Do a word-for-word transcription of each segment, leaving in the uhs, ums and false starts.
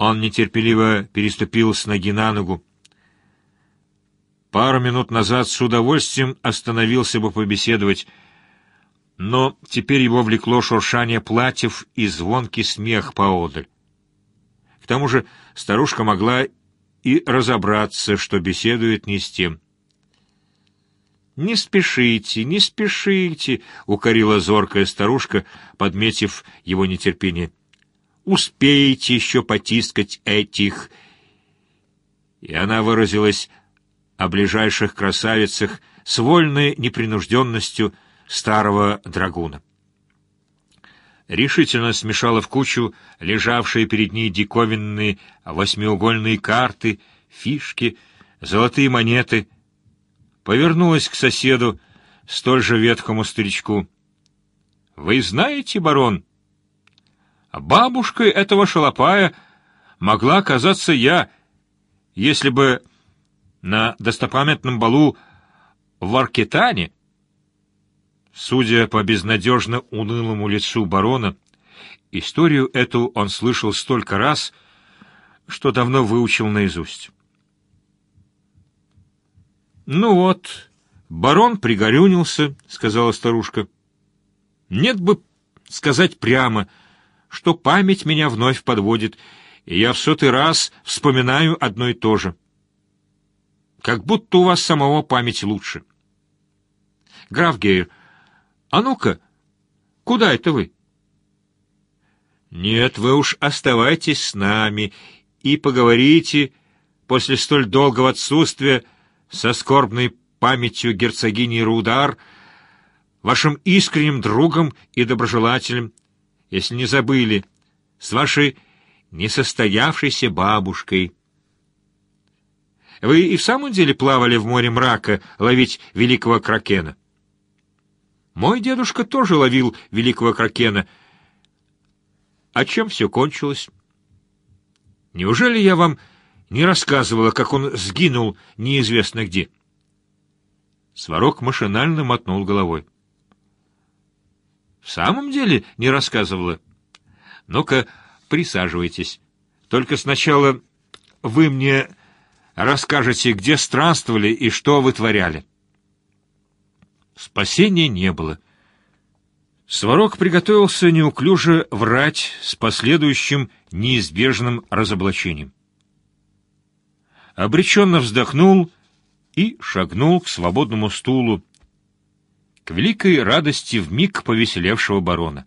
Он нетерпеливо переступил с ноги на ногу. Пару минут назад с удовольствием остановился бы побеседовать, но теперь его влекло шуршание платьев и звонкий смех поодаль. К тому же старушка могла и разобраться, что беседует не с тем. «Не спешите, не спешите», — укорила зоркая старушка, подметив его нетерпение. «Успеете еще потискать этих». И она выразилась о ближайших красавицах с вольной непринужденностью старого драгуна. Решительно смешала в кучу лежавшие перед ней диковинные восьмиугольные карты, фишки, золотые монеты, повернулась к соседу, столь же ветхому старичку. «Вы знаете, барон, бабушкой этого шалопая могла оказаться я, если бы на достопамятном балу в Аркетане». Судя по безнадежно унылому лицу барона, историю эту он слышал столько раз, что давно выучил наизусть. «Ну вот, барон пригорюнился», — сказала старушка. «Нет бы сказать прямо, что память меня вновь подводит, и я в сотый раз вспоминаю одно и то же. Как будто у вас самого память лучше. Граф Гейр, а ну-ка, куда это вы?» «Нет, вы уж оставайтесь с нами и поговорите после столь долгого отсутствия со скорбной памятью герцогини Рудар, вашим искренним другом и доброжелателем, если не забыли, с вашей несостоявшейся бабушкой. Вы и в самом деле плавали в море мрака ловить великого кракена? Мой дедушка тоже ловил великого кракена. А чем все кончилось? Неужели я вам не рассказывала, как он сгинул неизвестно где?» Сварог машинально мотнул головой. «В самом деле не рассказывала? Ну-ка, присаживайтесь. Только сначала вы мне расскажете, где странствовали и что вытворяли». Спасения не было. Сварог приготовился неуклюже врать с последующим неизбежным разоблачением. Обреченно вздохнул и шагнул к свободному стулу, к великой радости вмиг повеселевшего барона.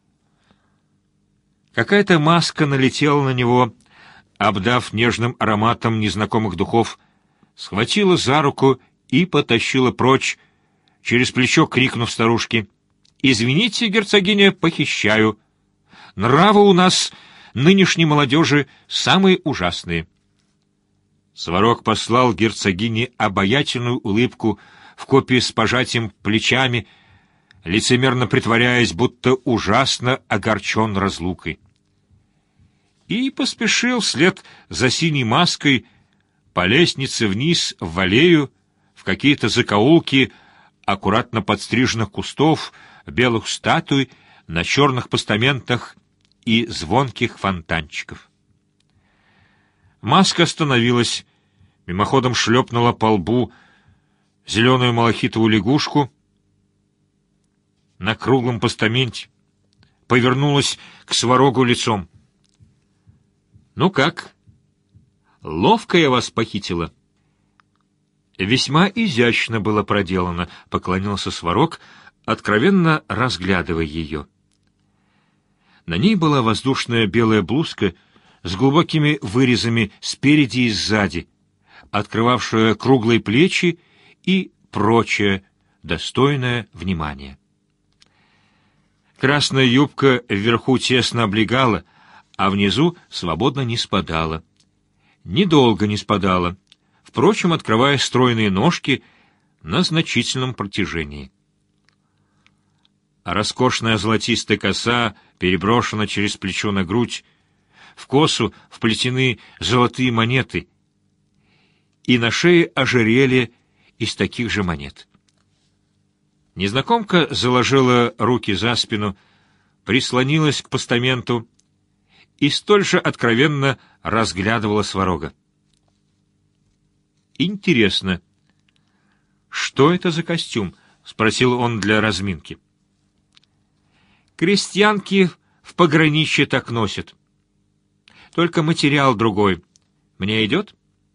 Какая-то маска налетела на него, обдав нежным ароматом незнакомых духов, схватила за руку и потащила прочь, через плечо крикнув старушке: «Извините, герцогиня, похищаю. Нравы у нас нынешней молодежи самые ужасные». Сварог послал герцогине обаятельную улыбку вкупе с пожатием плечами, лицемерно притворяясь, будто ужасно огорчен разлукой. И поспешил вслед за синей маской по лестнице вниз в аллею, в какие-то закоулки аккуратно подстриженных кустов, белых статуй на черных постаментах и звонких фонтанчиков. Маска остановилась, мимоходом шлепнула по лбу зеленую малахитовую лягушку на круглом постаменте, повернулась к Сварогу лицом. «Ну как? Ловко я вас похитила». «Весьма изящно было проделано», — поклонился Сварог, откровенно разглядывая ее. На ней была воздушная белая блузка с глубокими вырезами спереди и сзади, открывавшая круглые плечи и прочее, достойное внимания. Красная юбка вверху тесно облегала, а внизу свободно не спадала. Недолго не спадала, впрочем, открывая стройные ножки на значительном протяжении. А роскошная золотистая коса переброшена через плечо на грудь, в косу вплетены золотые монеты, и на шее ожерелье из таких же монет. Незнакомка заложила руки за спину, прислонилась к постаменту и столь же откровенно разглядывала Сварога. «Интересно, что это за костюм?» — спросил он для разминки. «Крестьянки в пограничье так носят. Только материал другой. Мне идет?»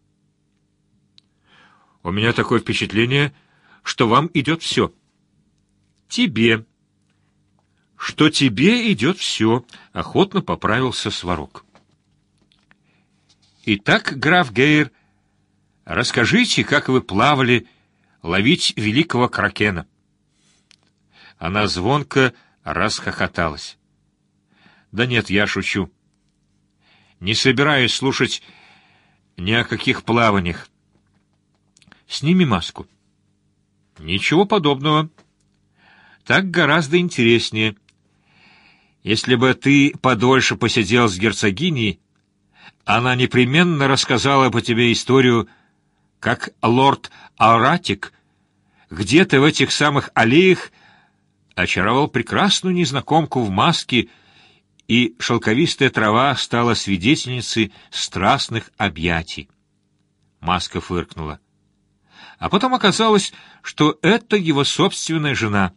«У меня такое впечатление, что вам идет все». «Тебе». «Что тебе идет все», — охотно поправился Сварог. «Итак, граф Гейр, расскажите, как вы плавали ловить великого кракена». Она звонко расхохоталась. «Да нет, я шучу. Не собираюсь слушать ни о каких плаваниях. Сними маску». «Ничего подобного. Так гораздо интереснее. Если бы ты подольше посидел с герцогиней, она непременно рассказала бы тебе историю, как лорд Ауратик где-то в этих самых аллеях очаровал прекрасную незнакомку в маске, и шелковистая трава стала свидетельницей страстных объятий. Маска фыркнула. А потом оказалось, что это его собственная жена.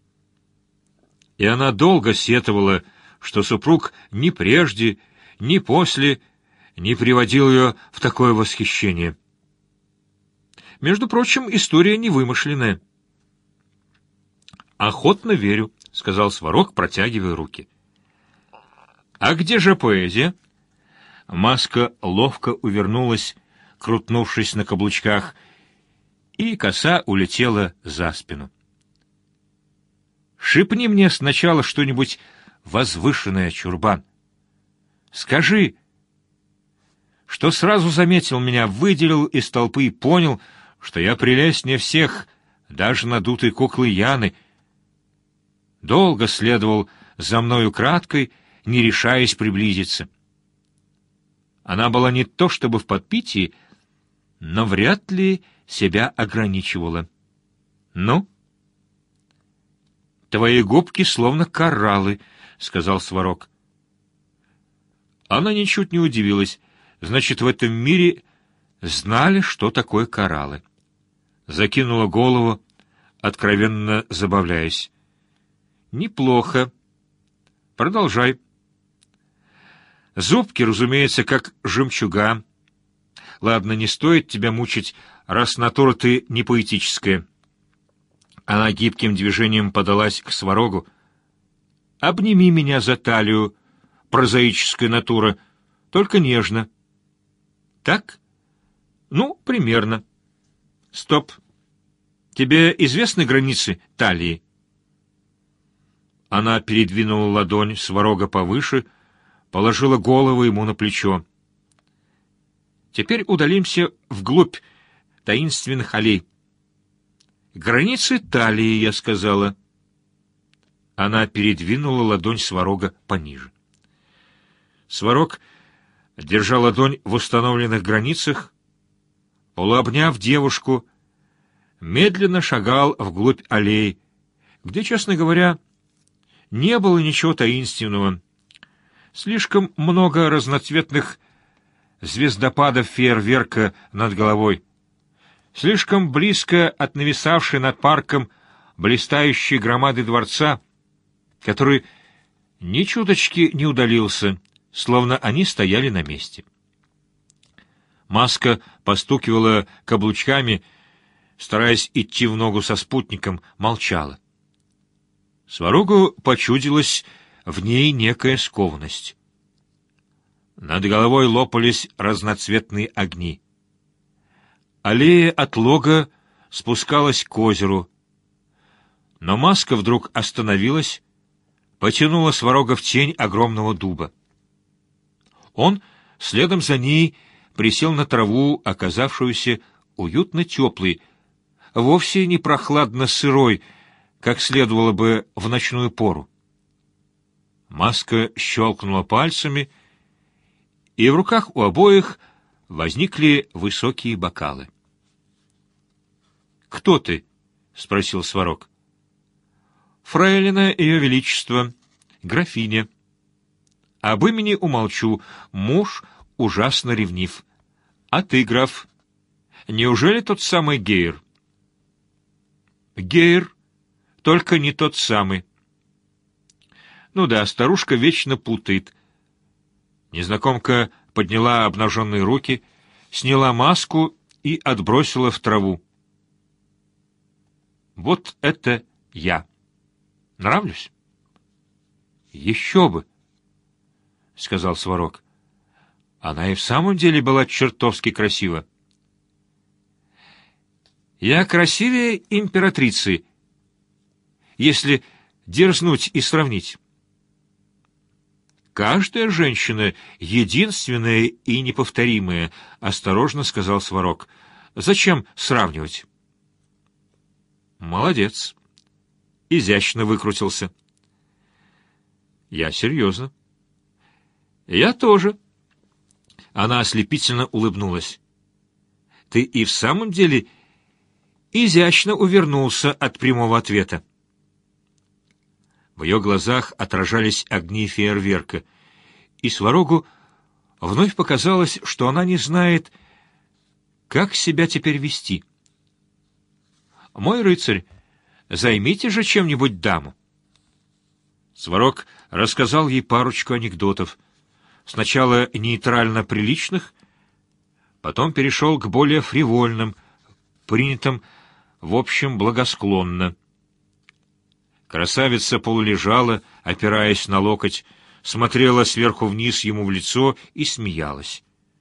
И она долго сетовала, что супруг ни прежде, ни после не приводил ее в такое восхищение. Между прочим, история невымышленная. «Охотно верю», — сказал Сварог, протягивая руки. «А где же поэзия?» Маска ловко увернулась, крутнувшись на каблучках, и коса улетела за спину. «Шепни мне сначала что-нибудь возвышенное, Чурбан. Скажи, что сразу заметил меня, выделил из толпы и понял, что я прелестнее всех, даже надутой куклы Яны. Долго следовал за мною краткой, не решаясь приблизиться. Она была не то чтобы в подпитии, но вряд ли себя ограничивала. Ну?» «Твои губки словно кораллы», — сказал Сварог. Она ничуть не удивилась. Значит, в этом мире знали, что такое кораллы. Закинула голову, откровенно забавляясь. «Неплохо. Продолжай». «Зубки, разумеется, как жемчуга. Ладно, не стоит тебя мучить, раз натура ты не поэтическая». Она гибким движением подалась к Сварогу. «Обними меня за талию, прозаическая натура, только нежно». «Так? Ну, примерно». «Стоп. Тебе известны границы талии?» Она передвинула ладонь Сварога повыше, положила голову ему на плечо. «Теперь удалимся вглубь таинственных аллей». «Границы талии», — я сказала. Она передвинула ладонь Сварога пониже. Сварог, держа ладонь в установленных границах, полуобняв девушку, медленно шагал вглубь аллей, где, честно говоря, не было ничего таинственного. Слишком много разноцветных звездопадов фейерверка над головой. Слишком близко от нависавшей над парком блистающей громады дворца, который ни чуточки не удалился, словно они стояли на месте. Маска постукивала каблучками, стараясь идти в ногу со спутником, молчала. Сварогу почудилась в ней некая скованность. Над головой лопались разноцветные огни. Аллея от лога спускалась к озеру, но Маска вдруг остановилась, потянула Сварога в тень огромного дуба. Он, следом за ней, присел на траву, оказавшуюся уютно теплой, вовсе не прохладно сырой, как следовало бы в ночную пору. Маска щелкнула пальцами, и в руках у обоих возникли высокие бокалы. «Кто ты?» — спросил Сварог. «Фрейлина Ее Величество, графиня. Об имени умолчу, муж ужасно ревнив. А ты, граф, неужели тот самый Гейр? Гейр, только не тот самый. Ну да, старушка вечно путает. Незнакомка подняла обнаженные руки, сняла маску и отбросила в траву. Вот это я. Нравлюсь? Еще бы, — сказал Сварог. Она и в самом деле была чертовски красива. Я красивее императрицы, если дерзнуть и сравнить. Каждая женщина единственная и неповторимая, — осторожно сказал Сварог. Зачем сравнивать? Молодец. Изящно выкрутился. Я серьезно. Я тоже. Она ослепительно улыбнулась. Ты и в самом деле изящно увернулся от прямого ответа. В ее глазах отражались огни фейерверка, и Сварогу вновь показалось, что она не знает, как себя теперь вести. «Мой рыцарь, займите же чем-нибудь даму». Сварог рассказал ей парочку анекдотов, сначала нейтрально приличных, потом перешел к более фривольным, принятым, в общем, благосклонно. Красавица полулежала, опираясь на локоть, смотрела сверху вниз ему в лицо и смеялась.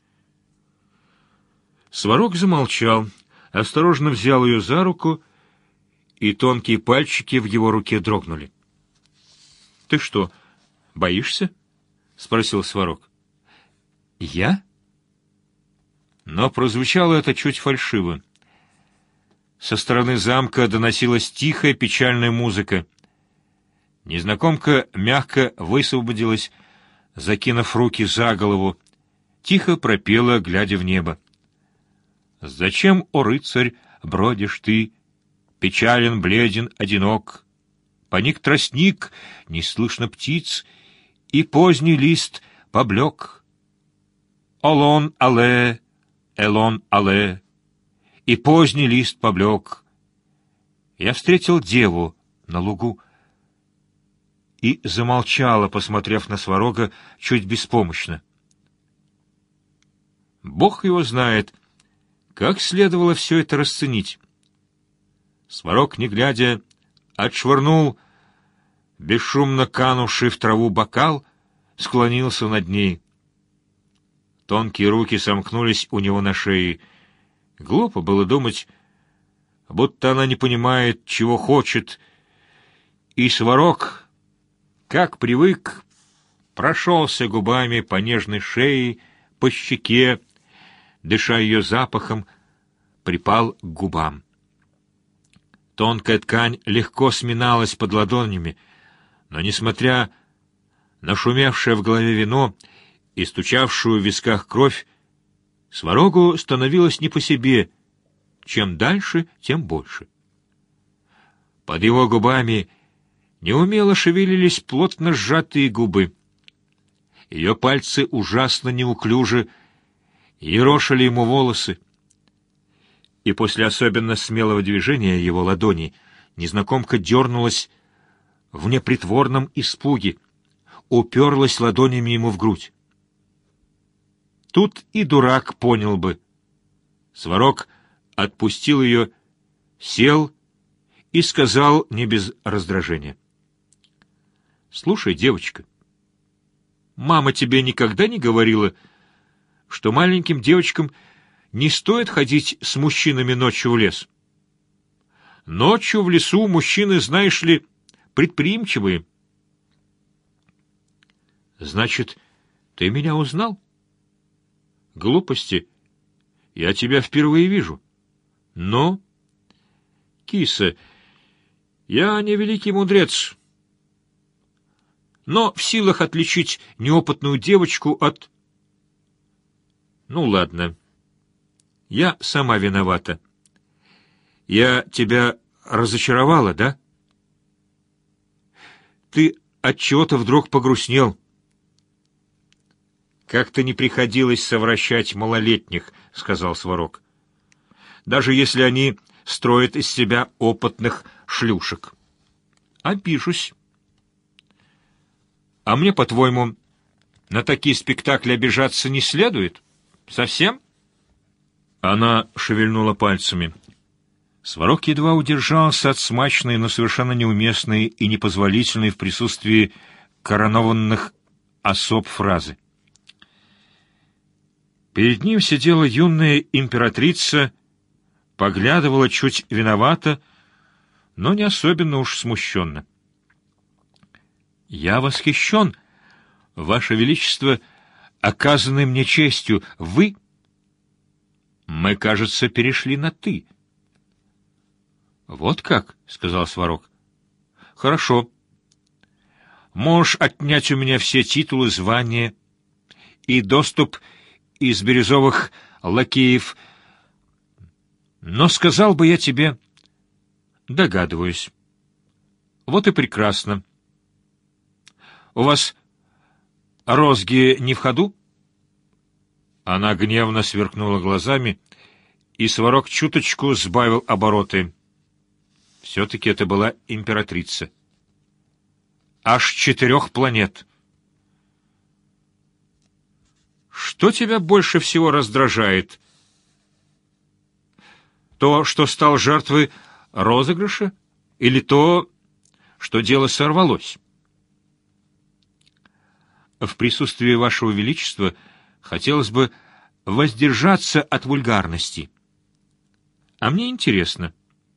Сварог замолчал, осторожно взял ее за руку, и тонкие пальчики в его руке дрогнули. — Ты что, боишься? — спросил Сварог. — Я? Но прозвучало это чуть фальшиво. Со стороны замка доносилась тихая печальная музыка. Незнакомка мягко высвободилась, закинув руки за голову, тихо пропела, глядя в небо. «Зачем, о рыцарь, бродишь ты, печален, бледен, одинок? Поник тростник, не слышно птиц, и поздний лист поблек. Олон але, элон але, и поздний лист поблек. Я встретил деву на лугу». И замолчала, посмотрев на Сварога чуть беспомощно. Бог его знает, как следовало все это расценить. Сварог, не глядя, отшвырнул бесшумно канувший в траву бокал, склонился над ней. Тонкие руки сомкнулись у него на шее. Глупо было думать, будто она не понимает, чего хочет, и Сварог, как привык, прошелся губами по нежной шее, по щеке, дыша ее запахом, припал к губам. Тонкая ткань легко сминалась под ладонями, но, несмотря на шумевшее в голове вино и стучавшую в висках кровь, Сварогу становилось не по себе, чем дальше, тем больше. Под его губами неумело шевелились плотно сжатые губы. Ее пальцы ужасно неуклюже ерошили ему волосы. И после особенно смелого движения его ладони незнакомка дернулась в непритворном испуге, уперлась ладонями ему в грудь. Тут и дурак понял бы. Сварог отпустил ее, сел и сказал не без раздражения: «Слушай, девочка, мама тебе никогда не говорила, что маленьким девочкам не стоит ходить с мужчинами ночью в лес? Ночью в лесу мужчины, знаешь ли, предприимчивые». «Значит, ты меня узнал?» «Глупости. Я тебя впервые вижу. Но, киса, я не великий мудрец, но в силах отличить неопытную девочку от... Ну, ладно. Я сама виновата. Я тебя разочаровала, да? Ты отчего-то вдруг погрустнел. «Как-то не приходилось совращать малолетних», — сказал Сварог. «Даже если они строят из себя опытных шлюшек». «Обижусь». «А мне, по-твоему, на такие спектакли обижаться не следует? Совсем?» Она шевельнула пальцами. Сварог едва удержался от смачной, но совершенно неуместной и непозволительной в присутствии коронованных особ фразы. Перед ним сидела юная императрица, поглядывала чуть виновато, но не особенно уж смущенно. «Я восхищен, Ваше Величество, оказанной мне честью. Вы...» «Мы, кажется, перешли на «ты». «Вот как?» — сказал Сварог. «Хорошо. Можешь отнять у меня все титулы, звания и доступ из бирюзовых лакеев. Но сказал бы я тебе...» «Догадываюсь. Вот и прекрасно. У вас розги не в ходу?» Она гневно сверкнула глазами, и Сварог чуточку сбавил обороты. Все-таки это была императрица. Аж четырех планет. «Что тебя больше всего раздражает? То, что стал жертвой розыгрыша, или то, что дело сорвалось?» «В присутствии Вашего Величества хотелось бы воздержаться от вульгарности. А мне интересно».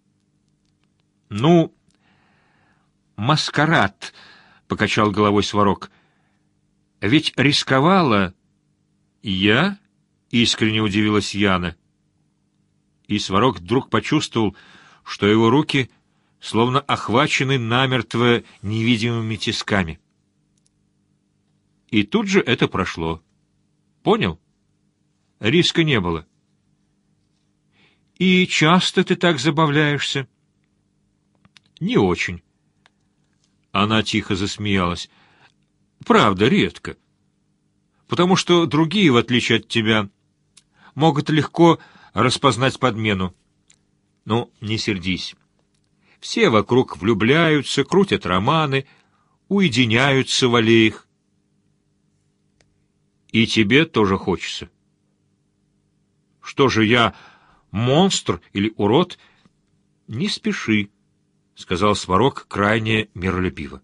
«Ну, маскарад», — покачал головой Сварог. «Ведь рисковала...» «Я?» — искренне удивилась Яна. И Сварог вдруг почувствовал, что его руки словно охвачены намертво невидимыми тисками. И тут же это прошло. Понял? Риска не было. «И часто ты так забавляешься?» «Не очень». Она тихо засмеялась. «Правда, редко. Потому что другие, в отличие от тебя, могут легко распознать подмену. Ну, не сердись. Все вокруг влюбляются, крутят романы, уединяются в аллеях. И тебе тоже хочется. Что же я, монстр или урод?» «Не спеши», — сказал Сварог крайне миролюбиво.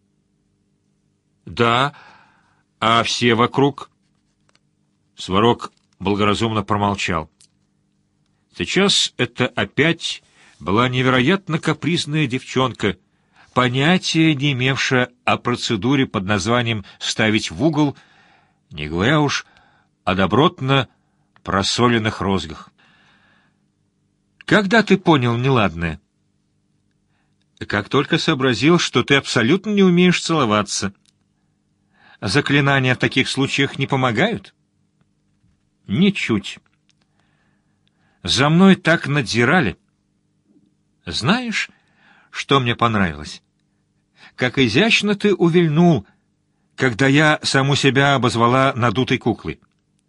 «Да, а все вокруг...» Сварог благоразумно промолчал. Сейчас это опять была невероятно капризная девчонка, понятия не имевшая о процедуре под названием «ставить в угол», не говоря уж о добротно просоленных розгах. «Когда ты понял неладное?» «Как только сообразил, что ты абсолютно не умеешь целоваться. Заклинания в таких случаях не помогают?» «Ничуть. За мной так надзирали. Знаешь, что мне понравилось? Как изящно ты увильнул, когда я саму себя обозвала надутой куклой.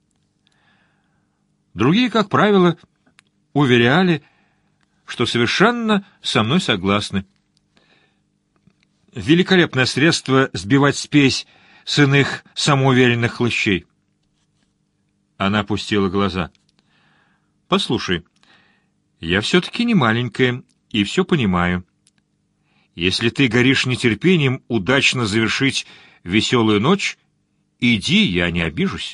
Другие, как правило, уверяли, что совершенно со мной согласны. Великолепное средство сбивать спесь с иных самоуверенных хлыщей». Она опустила глаза. «Послушай, я все-таки не маленькая и все понимаю. Если ты горишь нетерпением удачно завершить веселую ночь, иди, я не обижусь».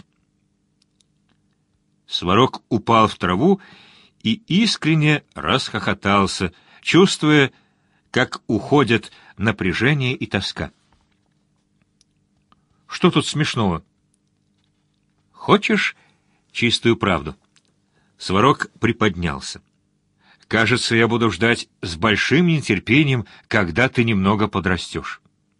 Сварог упал в траву и искренне расхохотался, чувствуя, как уходят напряжение и тоска. «Что тут смешного?» «Хочешь чистую правду?» Сварог приподнялся. «Кажется, я буду ждать с большим нетерпением, когда ты немного подрастешь».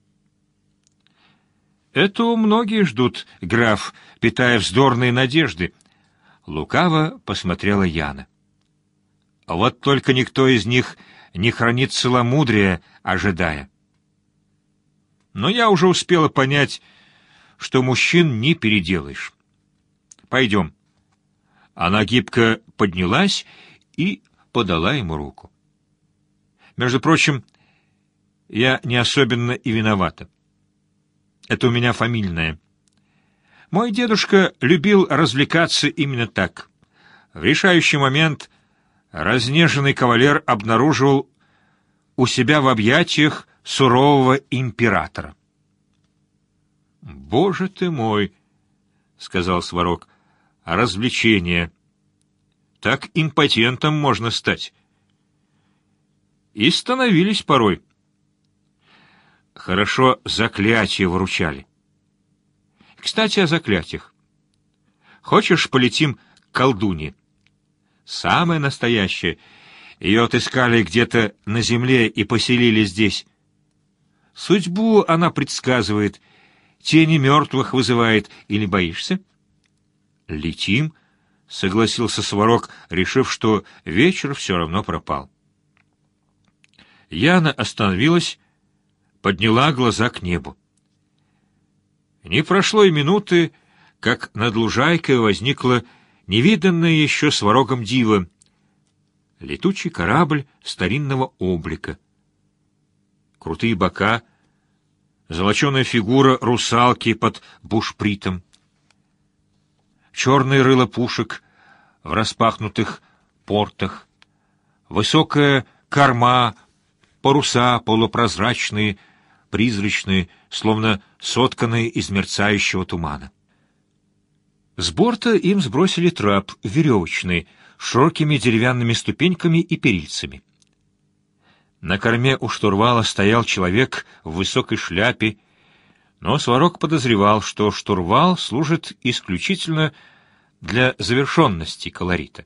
«Это многие ждут, граф, питая вздорные надежды», — лукаво посмотрела Яна. «Вот только никто из них не хранит целомудрия, ожидая. Но я уже успела понять, что мужчин не переделаешь. Пойдем». Она гибко поднялась и подала ему руку. «Между прочим, я не особенно и виновата. Это у меня фамильное. Мой дедушка любил развлекаться именно так. В решающий момент разнеженный кавалер обнаруживал у себя в объятиях сурового императора». «Боже ты мой!» — сказал Сварог. «А развлечение? Так импотентом можно стать». И становились порой. Хорошо заклятия выручали. Кстати, о заклятиях. Хочешь, полетим к колдуне? Самое настоящее. Ее отыскали где-то на земле и поселили здесь. Судьбу она предсказывает, тени мертвых вызывает. Или боишься? Летим, — согласился Сварог, решив, что вечер все равно пропал. Яна остановилась, подняла глаза к небу. Не прошло и минуты, как над лужайкой возникла невиданная еще Сварогом диво — летучий корабль старинного облика. Крутые бока, золоченая фигура русалки под бушпритом, черное рыло пушек в распахнутых портах, высокая корма, паруса полупрозрачные, призрачные, словно сотканные из мерцающего тумана. С борта им сбросили трап, веревочный, с широкими деревянными ступеньками и перильцами. На корме у штурвала стоял человек в высокой шляпе, но Сварог подозревал, что штурвал служит исключительно для завершенности колорита.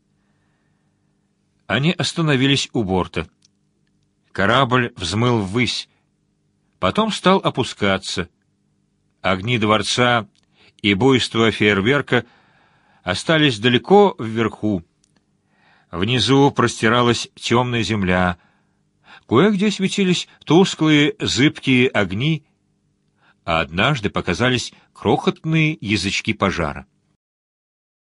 Они остановились у борта. Корабль взмыл ввысь, потом стал опускаться. Огни дворца и буйство фейерверка остались далеко вверху. Внизу простиралась темная земля. Кое-где светились тусклые зыбкие огни, а однажды показались крохотные язычки пожара.